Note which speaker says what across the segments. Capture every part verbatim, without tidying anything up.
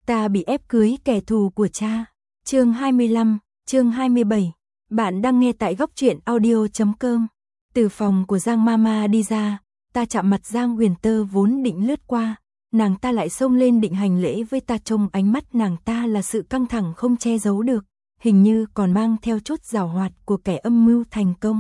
Speaker 1: Ta bị ép cưới kẻ thù của cha. Chương hai mươi lăm, chương hai mươi bảy. Bạn đang nghe tại góc truyện audio chấm com. Từ phòng của Giang Mama đi ra, ta chạm mặt Giang Huyền Tơ vốn định lướt qua, nàng ta lại xông lên định hành lễ với ta, trông ánh mắt nàng ta là sự căng thẳng không che giấu được, hình như còn mang theo chút giảo hoạt của kẻ âm mưu thành công.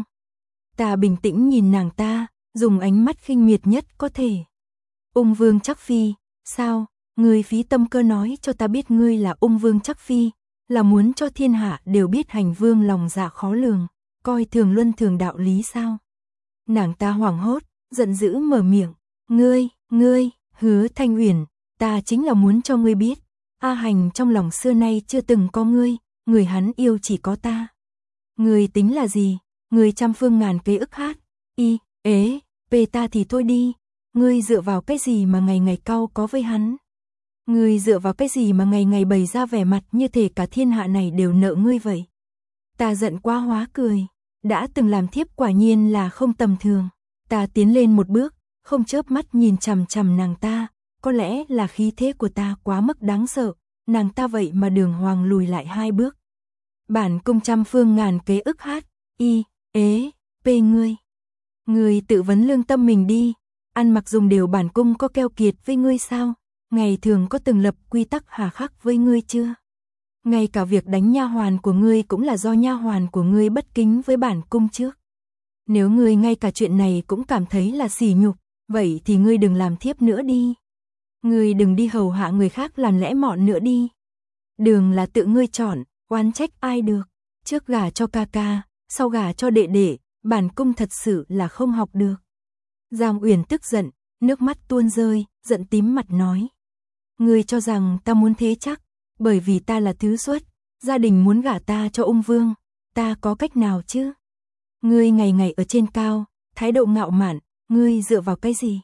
Speaker 1: Ta bình tĩnh nhìn nàng ta, dùng ánh mắt khinh miệt nhất có thể. Ung Vương Trắc Phi, sao? Ngươi phí tâm cơ nói cho ta biết ngươi là Ung Vương Trắc Phi, là muốn cho thiên hạ đều biết hành vương lòng dạ khó lường, coi thường luân thường đạo lý sao? Nàng ta hoảng hốt, giận dữ mở miệng, ngươi, ngươi, Hứa Thanh Uyển, ta chính là muốn cho ngươi biết, A Hành trong lòng xưa nay chưa từng có ngươi, người hắn yêu chỉ có ta. Ngươi tính là gì? Ngươi trăm phương ngàn kế ức hát, y, ế, về ta thì thôi đi, ngươi dựa vào cái gì mà ngày ngày cau có với hắn? Ngươi dựa vào cái gì mà ngày ngày bày ra vẻ mặt như thể cả thiên hạ này đều nợ ngươi vậy? Ta giận quá hóa cười, đã từng làm thiếp quả nhiên là không tầm thường. Ta tiến lên một bước, không chớp mắt nhìn chằm chằm nàng ta, có lẽ là khí thế của ta quá mức đáng sợ, nàng ta vậy mà đường hoàng lùi lại hai bước. Bản cung trăm phương ngàn kế ức hát, y, ế, pê ngươi. Ngươi tự vấn lương tâm mình đi, ăn mặc dùng điều bản cung có keo kiệt với ngươi sao? Ngày thường có từng lập quy tắc hà khắc với ngươi chưa? Ngay cả việc đánh nha hoàn của ngươi cũng là do nha hoàn của ngươi bất kính với bản cung trước. Nếu ngươi ngay cả chuyện này cũng cảm thấy là sỉ nhục, vậy thì ngươi đừng làm thiếp nữa đi. Ngươi đừng đi hầu hạ người khác làm lẽ mọn nữa đi. Đường là tự ngươi chọn, oán trách ai được. Trước gả cho ca ca, sau gả cho đệ đệ, bản cung thật sự là không học được. Giang Uyển tức giận, nước mắt tuôn rơi, giận tím mặt nói. Ngươi cho rằng ta muốn thế chắc, bởi vì ta là thứ xuất, gia đình muốn gả ta cho Ung Vương, ta có cách nào chứ? Ngươi ngày ngày ở trên cao, thái độ ngạo mạn, ngươi dựa vào cái gì?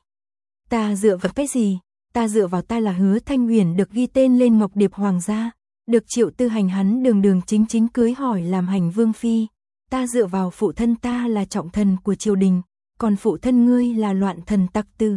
Speaker 1: Ta dựa vào cái gì? Ta dựa vào ta là Hứa Thanh Uyển được ghi tên lên Ngọc Điệp Hoàng gia, được Triệu Tư Hành hắn đường đường chính chính cưới hỏi làm hành vương phi. Ta dựa vào phụ thân ta là trọng thần của triều đình, còn phụ thân ngươi là loạn thần tặc tử.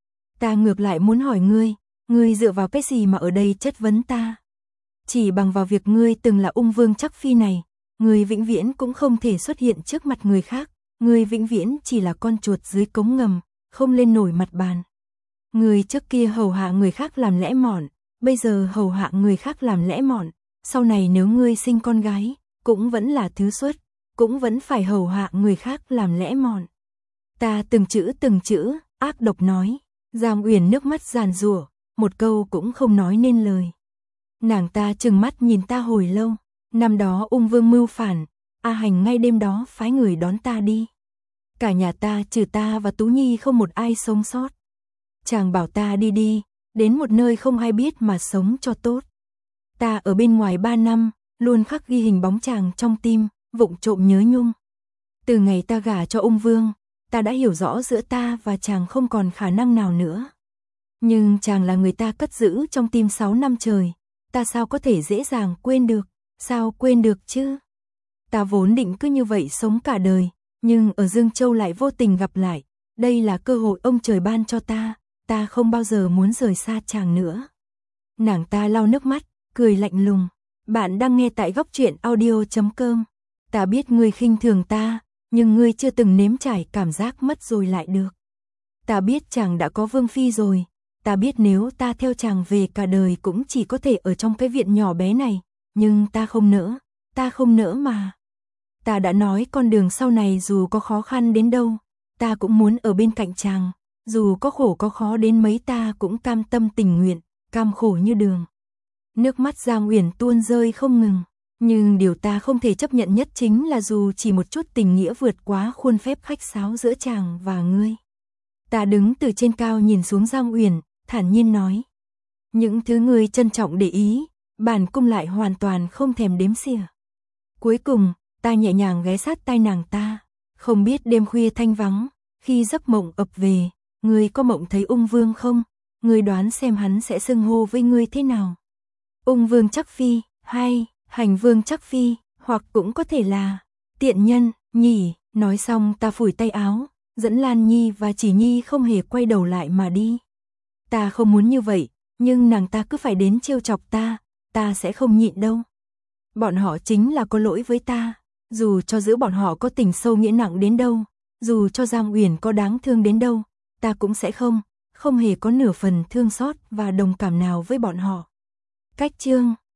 Speaker 1: Ta ngược lại muốn hỏi ngươi, ngươi dựa vào cái gì mà ở đây chất vấn ta? Chỉ bằng vào việc ngươi từng là Ung Vương Trắc Phi này, ngươi vĩnh viễn cũng không thể xuất hiện trước mặt người khác, ngươi vĩnh viễn chỉ là con chuột dưới cống ngầm, không lên nổi mặt bàn. Ngươi trước kia hầu hạ người khác làm lẽ mọn, bây giờ hầu hạ người khác làm lẽ mọn, sau này nếu ngươi sinh con gái, cũng vẫn là thứ xuất, cũng vẫn phải hầu hạ người khác làm lẽ mọn. Ta từng chữ từng chữ, ác độc nói, Giang Uyển nước mắt giàn giụa, một câu cũng không nói nên lời. Nàng ta trừng mắt nhìn ta hồi lâu, năm đó Ung Vương mưu phản, A Hành ngay đêm đó phái người đón ta đi. Cả nhà ta trừ ta và Tú Nhi không một ai sống sót. Chàng bảo ta đi đi, đến một nơi không ai biết mà sống cho tốt. Ta ở bên ngoài ba năm, luôn khắc ghi hình bóng chàng trong tim, vụng trộm nhớ nhung. Từ ngày ta gả cho Ung Vương, ta đã hiểu rõ giữa ta và chàng không còn khả năng nào nữa. Nhưng chàng là người ta cất giữ trong tim sáu năm trời, ta sao có thể dễ dàng quên được, sao quên được chứ? Ta vốn định cứ như vậy sống cả đời, nhưng ở Dương Châu lại vô tình gặp lại, đây là cơ hội ông trời ban cho ta, ta không bao giờ muốn rời xa chàng nữa. Nàng ta lau nước mắt, cười lạnh lùng, bạn đang nghe tại góc truyện audio chấm com. Ta biết ngươi khinh thường ta, nhưng ngươi chưa từng nếm trải cảm giác mất rồi lại được. Ta biết chàng đã có vương phi rồi, ta biết nếu ta theo chàng về cả đời cũng chỉ có thể ở trong cái viện nhỏ bé này, nhưng ta không nỡ, ta không nỡ mà. Ta đã nói con đường sau này dù có khó khăn đến đâu, ta cũng muốn ở bên cạnh chàng, dù có khổ có khó đến mấy ta cũng cam tâm tình nguyện, cam khổ như đường. Nước mắt Giang Uyển tuôn rơi không ngừng, nhưng điều ta không thể chấp nhận nhất chính là dù chỉ một chút tình nghĩa vượt quá khuôn phép khách sáo giữa chàng và ngươi. Ta đứng từ trên cao nhìn xuống Giang Uyển, thản nhiên nói. Những thứ ngươi trân trọng để ý, bản cung lại hoàn toàn không thèm đếm xỉa. Cuối cùng, ta nhẹ nhàng ghé sát tai nàng ta, không biết đêm khuya thanh vắng, khi giấc mộng ập về, ngươi có mộng thấy Ung Vương không? Ngươi đoán xem hắn sẽ xưng hô với ngươi thế nào? Ung Vương Trắc Phi, hay Hành Vương Trắc Phi, hoặc cũng có thể là tiện nhân, nhỉ? Nói xong ta phủi tay áo, dẫn Lan Nhi và Chỉ Nhi không hề quay đầu lại mà đi. Ta không muốn như vậy, Nhưng nàng ta cứ phải đến trêu chọc ta, ta sẽ không nhịn đâu. Bọn họ chính là có lỗi với ta, dù cho giữa bọn họ có tình sâu nghĩa nặng đến đâu, dù cho Giang Uyển có đáng thương đến đâu, ta cũng sẽ không, không hề có nửa phần thương xót và đồng cảm nào với bọn họ. Cách chương